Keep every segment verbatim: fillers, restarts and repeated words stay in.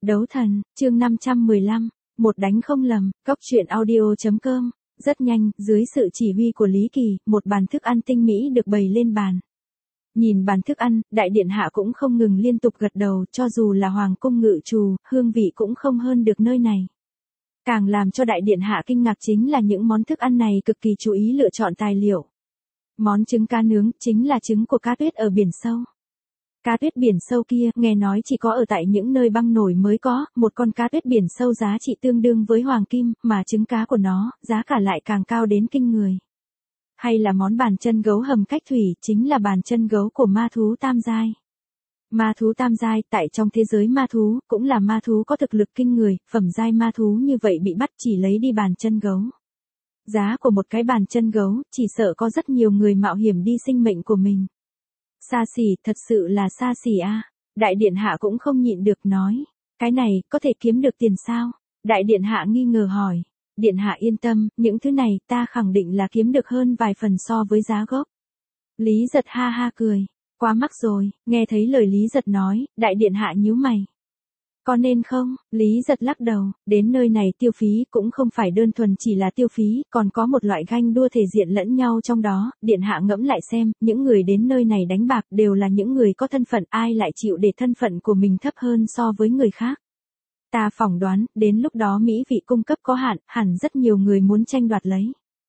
Đấu thần, chương năm trăm mười lăm, một đánh không lầm, cóc truyện audio chấm com. Rất nhanh, dưới sự chỉ huy của Lý Kỳ, một bàn thức ăn tinh mỹ được bày lên bàn. Nhìn bàn thức ăn, đại điện hạ cũng không ngừng liên tục gật đầu, cho dù là hoàng cung ngự trù, hương vị cũng không hơn được nơi này. Càng làm cho đại điện hạ kinh ngạc chính là những món thức ăn này cực kỳ chú ý lựa chọn tài liệu. Món trứng cá nướng chính là trứng của cá tuyết ở biển sâu. Cá tuyết biển sâu kia, nghe nói chỉ có ở tại những nơi băng nổi mới có, một con cá tuyết biển sâu giá trị tương đương với hoàng kim, mà trứng cá của nó, giá cả lại càng cao đến kinh người. Hay là món bàn chân gấu hầm cách thủy, chính là bàn chân gấu của ma thú tam giai. Ma thú tam giai, tại trong thế giới ma thú, cũng là ma thú có thực lực kinh người, phẩm giai ma thú như vậy bị bắt chỉ lấy đi bàn chân gấu. Giá của một cái bàn chân gấu, chỉ sợ có rất nhiều người mạo hiểm đi sinh mệnh của mình. Xa xỉ, thật sự là xa xỉ a. À. Đại điện hạ cũng không nhịn được nói. Cái này, có thể kiếm được tiền sao? Đại điện hạ nghi ngờ hỏi. Điện hạ yên tâm, những thứ này ta khẳng định là kiếm được hơn vài phần so với giá gốc. Lý Giật ha ha cười. Quá mắc rồi, nghe thấy lời Lý Giật nói, đại điện hạ nhíu mày. Có nên không? Lý Giật lắc đầu, đến nơi này tiêu phí cũng không phải đơn thuần chỉ là tiêu phí, còn có một loại ganh đua thể diện lẫn nhau trong đó, điện hạ ngẫm lại xem, những người đến nơi này đánh bạc đều là những người có thân phận, ai lại chịu để thân phận của mình thấp hơn so với người khác. Ta phỏng đoán, đến lúc đó mỹ vị cung cấp có hạn, hẳn rất nhiều người muốn tranh đoạt lấy.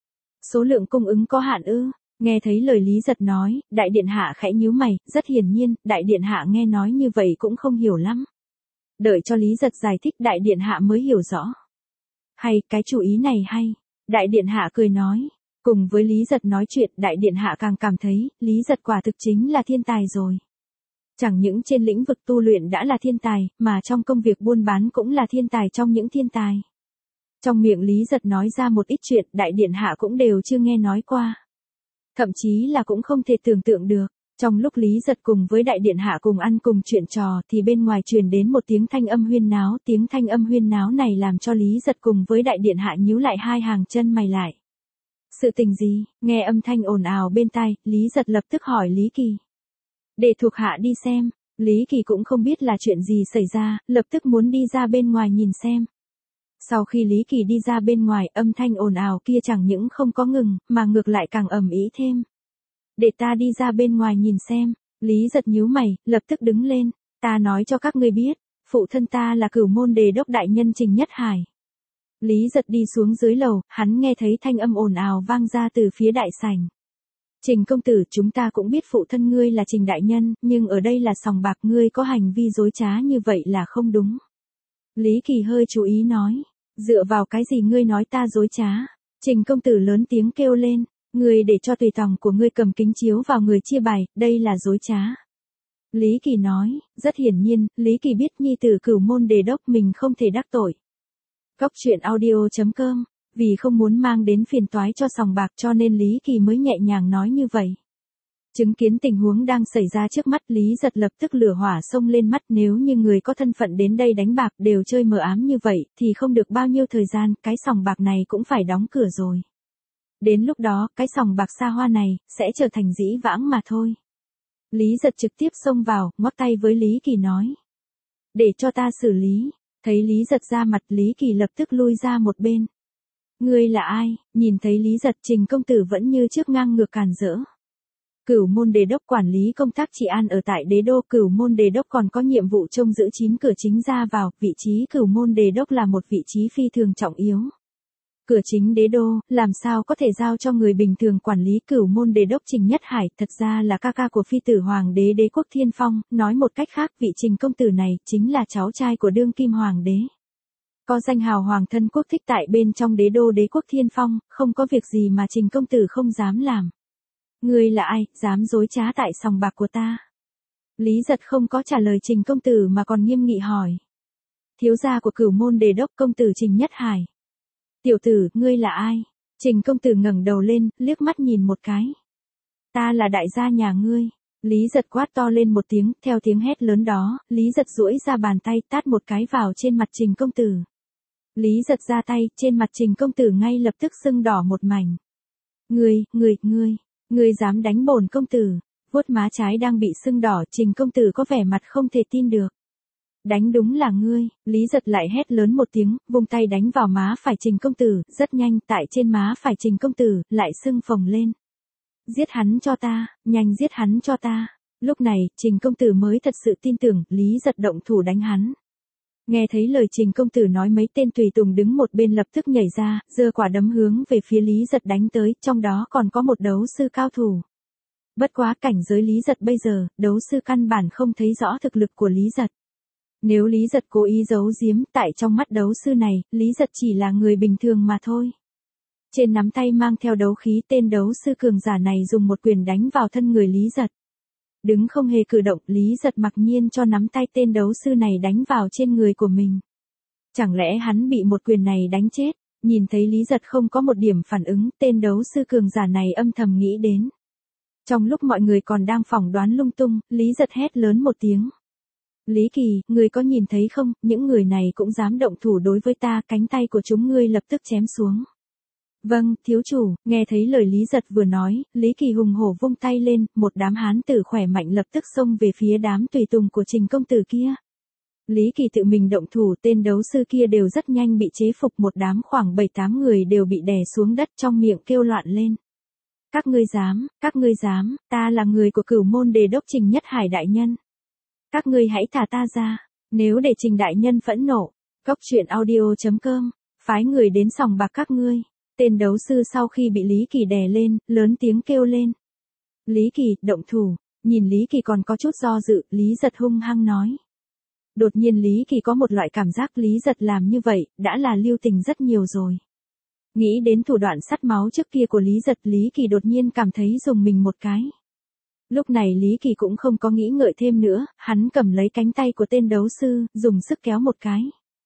Số lượng cung ứng có hạn ư? Nghe thấy lời Lý Giật nói, đại điện hạ khẽ nhíu mày, rất hiển nhiên, đại điện hạ nghe nói như vậy cũng không hiểu lắm. Đợi cho Lý Giật giải thích đại điện hạ mới hiểu rõ. Hay, cái chủ ý này hay. Đại điện hạ cười nói. Cùng với Lý Giật nói chuyện, đại điện hạ càng cảm thấy, Lý Giật quả thực chính là thiên tài rồi. Chẳng những trên lĩnh vực tu luyện đã là thiên tài, mà trong công việc buôn bán cũng là thiên tài trong những thiên tài. Trong miệng Lý Giật nói ra một ít chuyện, đại điện hạ cũng đều chưa nghe nói qua. Thậm chí là cũng không thể tưởng tượng được. Trong lúc Lý Giật cùng với đại điện hạ cùng ăn cùng chuyện trò thì bên ngoài truyền đến một tiếng thanh âm huyên náo, tiếng thanh âm huyên náo này làm cho Lý Giật cùng với đại điện hạ nhíu lại hai hàng chân mày lại. Sự tình gì? Nghe âm thanh ồn ào bên tai, Lý Giật lập tức hỏi Lý Kỳ. Để thuộc hạ đi xem, Lý Kỳ cũng không biết là chuyện gì xảy ra, lập tức muốn đi ra bên ngoài nhìn xem. Sau khi Lý Kỳ đi ra bên ngoài, âm thanh ồn ào kia chẳng những không có ngừng, mà ngược lại càng ầm ĩ thêm. Để ta đi ra bên ngoài nhìn xem, Lý Giật nhíu mày, lập tức đứng lên, ta nói cho các ngươi biết, phụ thân ta là Cửu Môn Đề Đốc đại nhân Trình Nhất Hải. Lý Giật đi xuống dưới lầu, hắn nghe thấy thanh âm ồn ào vang ra từ phía đại sảnh. Trình công tử, chúng ta cũng biết phụ thân ngươi là Trình đại nhân, nhưng ở đây là sòng bạc, ngươi có hành vi dối trá như vậy là không đúng. Lý Kỳ hơi chú ý nói, dựa vào cái gì ngươi nói ta dối trá? Trình công tử lớn tiếng kêu lên. Người để cho tùy tòng của ngươi cầm kính chiếu vào người chia bài, đây là dối trá. Lý Kỳ nói, rất hiển nhiên, Lý Kỳ biết nhi tử Cửu Môn Đề Đốc mình không thể đắc tội. Cóc truyện audio chấm com, vì không muốn mang đến phiền toái cho sòng bạc cho nên Lý Kỳ mới nhẹ nhàng nói như vậy. Chứng kiến tình huống đang xảy ra trước mắt, Lý Giật lập tức lửa hỏa xông lên mắt, nếu như người có thân phận đến đây đánh bạc đều chơi mờ ám như vậy, thì không được bao nhiêu thời gian, cái sòng bạc này cũng phải đóng cửa rồi. Đến lúc đó, cái sòng bạc xa hoa này, sẽ trở thành dĩ vãng mà thôi. Lý Giật trực tiếp xông vào, ngoắc tay với Lý Kỳ nói. Để cho ta xử lý. Thấy Lý Giật ra mặt, Lý Kỳ lập tức lui ra một bên. Ngươi là ai? Nhìn thấy Lý Giật, Trình công tử vẫn như trước ngang ngược càn rỡ. Cửu Môn Đề Đốc quản lý công tác trị an ở tại đế đô, Cửu Môn Đề Đốc còn có nhiệm vụ trông giữ chín cửa chính ra vào, vị trí Cửu Môn Đề Đốc là một vị trí phi thường trọng yếu. Cửa chính đế đô, làm sao có thể giao cho người bình thường quản lý? Cửu Môn Đề Đốc Trình Nhất Hải, thật ra là ca ca của phi tử hoàng đế Đế Quốc Thiên Phong, nói một cách khác, vị Trình công tử này, chính là cháu trai của đương kim hoàng đế. Có danh hào hoàng thân quốc thích tại bên trong đế đô Đế Quốc Thiên Phong, không có việc gì mà Trình công tử không dám làm. Ngươi là ai, dám dối trá tại sòng bạc của ta? Lý Giật không có trả lời Trình công tử mà còn nghiêm nghị hỏi. Thiếu gia của Cửu Môn Đề Đốc, công tử Trình Nhất Hải. Tiểu tử, ngươi là ai? Trình công tử ngẩng đầu lên, liếc mắt nhìn một cái. Ta là đại gia nhà ngươi. Lý Giật quát to lên một tiếng, theo tiếng hét lớn đó, Lý Giật duỗi ra bàn tay tát một cái vào trên mặt Trình công tử. Lý Giật ra tay, trên mặt Trình công tử ngay lập tức sưng đỏ một mảnh. Ngươi, ngươi, ngươi, ngươi dám đánh bổn công tử? Vuốt má trái đang bị sưng đỏ, Trình công tử có vẻ mặt không thể tin được. Đánh đúng là ngươi, Lý Giật lại hét lớn một tiếng, vung tay đánh vào má phải Trình công tử, rất nhanh, tại trên má phải Trình công tử, lại sưng phồng lên. Giết hắn cho ta, nhanh giết hắn cho ta. Lúc này, Trình công tử mới thật sự tin tưởng, Lý Giật động thủ đánh hắn. Nghe thấy lời Trình công tử nói, mấy tên tùy tùng đứng một bên lập tức nhảy ra, giơ quả đấm hướng về phía Lý Giật đánh tới, trong đó còn có một đấu sư cao thủ. Bất quá cảnh giới Lý Giật bây giờ, đấu sư căn bản không thấy rõ thực lực của Lý Giật. Nếu Lý Giật cố ý giấu giếm, tại trong mắt đấu sư này, Lý Giật chỉ là người bình thường mà thôi. Trên nắm tay mang theo đấu khí, tên đấu sư cường giả này dùng một quyền đánh vào thân người Lý Giật. Đứng không hề cử động, Lý Giật mặc nhiên cho nắm tay tên đấu sư này đánh vào trên người của mình. Chẳng lẽ hắn bị một quyền này đánh chết? Nhìn thấy Lý Giật không có một điểm phản ứng, tên đấu sư cường giả này âm thầm nghĩ đến. Trong lúc mọi người còn đang phỏng đoán lung tung, Lý Giật hét lớn một tiếng. Lý Kỳ, ngươi có nhìn thấy không, những người này cũng dám động thủ đối với ta, cánh tay của chúng ngươi lập tức chém xuống. Vâng, thiếu chủ, nghe thấy lời Lý Giật vừa nói, Lý Kỳ hùng hổ vung tay lên, một đám hán tử khỏe mạnh lập tức xông về phía đám tùy tùng của Trình công tử kia. Lý Kỳ tự mình động thủ, tên đấu sư kia đều rất nhanh bị chế phục, một đám khoảng bảy tám người đều bị đè xuống đất, trong miệng kêu loạn lên. Các ngươi dám, các ngươi dám, ta là người của Cửu Môn Đề Đốc Trình Nhất Hải đại nhân. Các ngươi hãy thả ta ra, nếu để Trình đại nhân phẫn nộ. Cốc truyện audio chấm com, phái người đến sòng bạc các ngươi. Tên đấu sư sau khi bị Lý Kỳ đè lên, lớn tiếng kêu lên. Lý Kỳ, động thủ. Nhìn Lý Kỳ còn có chút do dự, Lý Giật hung hăng nói. Đột nhiên Lý Kỳ có một loại cảm giác Lý Giật làm như vậy, đã là lưu tình rất nhiều rồi. Nghĩ đến thủ đoạn sắt máu trước kia của Lý Giật, Lý Kỳ đột nhiên cảm thấy dùng mình một cái. Lúc này Lý Kỳ cũng không có nghĩ ngợi thêm nữa, hắn cầm lấy cánh tay của tên đấu sư, dùng sức kéo một cái.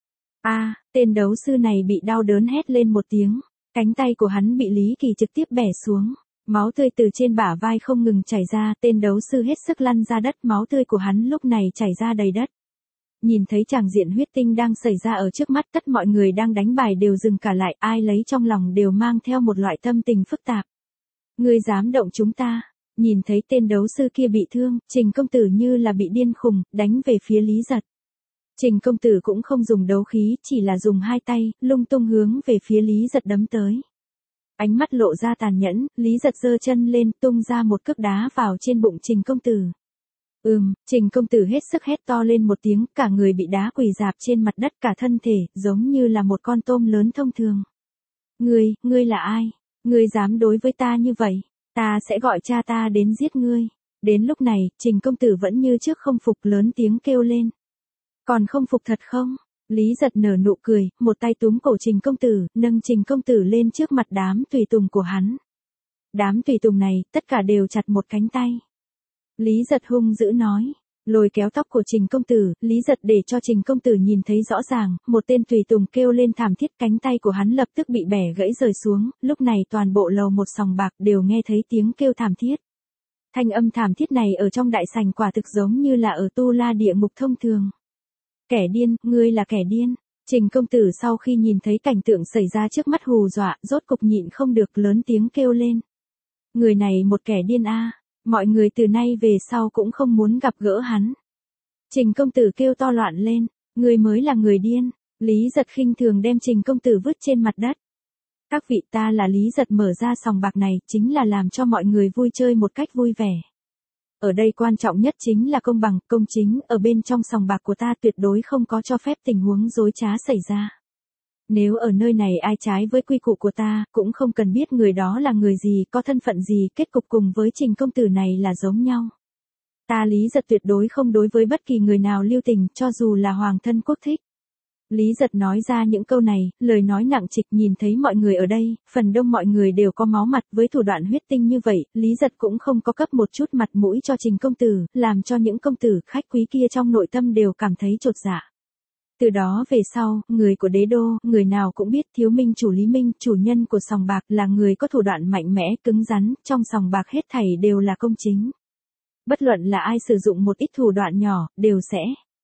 A, à, tên đấu sư này bị đau đớn hét lên một tiếng. Cánh tay của hắn bị Lý Kỳ trực tiếp bẻ xuống, máu tươi từ trên bả vai không ngừng chảy ra, tên đấu sư hết sức lăn ra đất, máu tươi của hắn lúc này chảy ra đầy đất. Nhìn thấy tràng diện huyết tinh đang xảy ra ở trước mắt, tất mọi người đang đánh bài đều dừng cả lại, ai lấy trong lòng đều mang theo một loại tâm tình phức tạp. Ngươi dám động chúng ta? Nhìn thấy tên đấu sư kia bị thương, Trình công tử như là bị điên khùng, đánh về phía Lý Giật. Trình công tử cũng không dùng đấu khí, chỉ là dùng hai tay, lung tung hướng về phía Lý Giật đấm tới. Ánh mắt lộ ra tàn nhẫn, Lý Giật giơ chân lên, tung ra một cước đá vào trên bụng Trình công tử. Ừm, Trình công tử hết sức hét to lên một tiếng, cả người bị đá quỳ rạp trên mặt đất, cả thân thể, giống như là một con tôm lớn thông thường. Ngươi, ngươi là ai? Ngươi dám đối với ta như vậy? Ta sẽ gọi cha ta đến giết ngươi. Đến lúc này, Trình công tử vẫn như trước không phục, lớn tiếng kêu lên. Còn không phục thật không? Lý Giật nở nụ cười, một tay túm cổ Trình công tử, nâng Trình công tử lên trước mặt đám tùy tùng của hắn. Đám tùy tùng này, tất cả đều chặt một cánh tay. Lý Giật hung dữ nói, lôi kéo tóc của Trình công tử, Lý Giật để cho Trình công tử nhìn thấy rõ ràng, một tên tùy tùng kêu lên thảm thiết, cánh tay của hắn lập tức bị bẻ gãy rời xuống, lúc này toàn bộ lầu một sòng bạc đều nghe thấy tiếng kêu thảm thiết. Thanh âm thảm thiết này ở trong đại sảnh quả thực giống như là ở tu la địa ngục thông thường. Kẻ điên, ngươi là kẻ điên. Trình công tử sau khi nhìn thấy cảnh tượng xảy ra trước mắt hù dọa, rốt cục nhịn không được, lớn tiếng kêu lên. Người này một kẻ điên a, mọi người từ nay về sau cũng không muốn gặp gỡ hắn. Trình công tử kêu to loạn lên, ngươi mới là người điên. Lý Giật khinh thường đem Trình công tử vứt trên mặt đất. Các vị, ta là Lý Giật, mở ra sòng bạc này chính là làm cho mọi người vui chơi một cách vui vẻ. Ở đây quan trọng nhất chính là công bằng, công chính, ở bên trong sòng bạc của ta tuyệt đối không có cho phép tình huống dối trá xảy ra. Nếu ở nơi này ai trái với quy củ của ta, cũng không cần biết người đó là người gì, có thân phận gì, kết cục cùng với Trình công tử này là giống nhau. Ta Lý Giật tuyệt đối không đối với bất kỳ người nào lưu tình, cho dù là hoàng thân quốc thích. Lý Giật nói ra những câu này, lời nói nặng trịch, nhìn thấy mọi người ở đây, phần đông mọi người đều có máu mặt, với thủ đoạn huyết tinh như vậy, Lý Giật cũng không có cấp một chút mặt mũi cho Trình công tử, làm cho những công tử khách quý kia trong nội tâm đều cảm thấy chột dạ. Từ đó về sau, người của đế đô, người nào cũng biết Thiếu Minh chủ Lý Minh, chủ nhân của sòng bạc, là người có thủ đoạn mạnh mẽ, cứng rắn, trong sòng bạc hết thảy đều là công chính. Bất luận là ai sử dụng một ít thủ đoạn nhỏ, đều sẽ.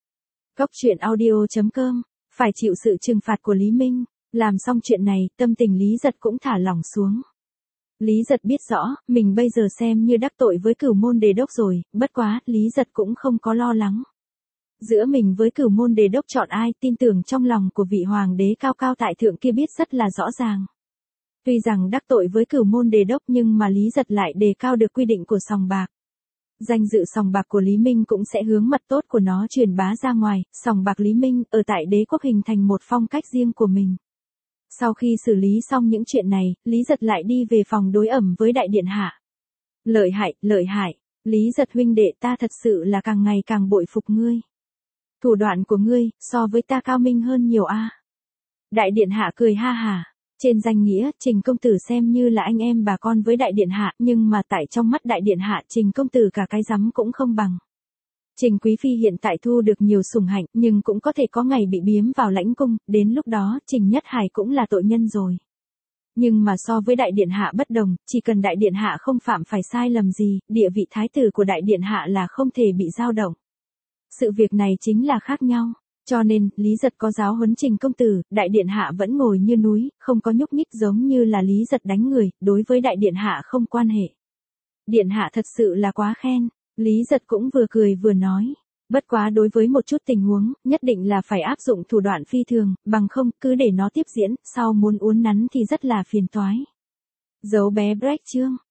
Cốc truyện audio chấm com, phải chịu sự trừng phạt của Lý Minh. Làm xong chuyện này, tâm tình Lý Giật cũng thả lỏng xuống. Lý Giật biết rõ, mình bây giờ xem như đắc tội với Cửu Môn Đề Đốc rồi, bất quá, Lý Giật cũng không có lo lắng. Giữa mình với Cửu Môn Đề Đốc chọn ai, tin tưởng trong lòng của vị hoàng đế cao cao tại thượng kia biết rất là rõ ràng. Tuy rằng đắc tội với Cửu Môn Đề Đốc nhưng mà Lý Giật lại đề cao được quy định của sòng bạc. Danh dự sòng bạc của Lý Minh cũng sẽ hướng mặt tốt của nó truyền bá ra ngoài, sòng bạc Lý Minh ở tại đế quốc hình thành một phong cách riêng của mình. Sau khi xử lý xong những chuyện này, Lý Giật lại đi về phòng đối ẩm với đại điện hạ. Lợi hại, lợi hại, Lý Giật huynh đệ, ta thật sự là càng ngày càng bội phục ngươi. Thủ đoạn của ngươi, so với ta cao minh hơn nhiều a. Đại điện hạ cười ha hà. Trên danh nghĩa, Trình công tử xem như là anh em bà con với đại điện hạ, nhưng mà tại trong mắt đại điện hạ, Trình công tử cả cái rắm cũng không bằng. Trình quý phi hiện tại thu được nhiều sủng hạnh, nhưng cũng có thể có ngày bị biếm vào lãnh cung, đến lúc đó, Trình Nhất Hải cũng là tội nhân rồi. Nhưng mà so với đại điện hạ bất đồng, chỉ cần đại điện hạ không phạm phải sai lầm gì, địa vị thái tử của đại điện hạ là không thể bị dao động. Sự việc này chính là khác nhau. Cho nên, Lý Giật có giáo huấn Trình công tử, đại điện hạ vẫn ngồi như núi, không có nhúc nhích giống như là Lý Giật đánh người, đối với đại điện hạ không quan hệ. Điện hạ thật sự là quá khen, Lý Giật cũng vừa cười vừa nói. Bất quá đối với một chút tình huống, nhất định là phải áp dụng thủ đoạn phi thường, bằng không, cứ để nó tiếp diễn, sau muốn uốn nắn thì rất là phiền toái. Dấu bé break chương.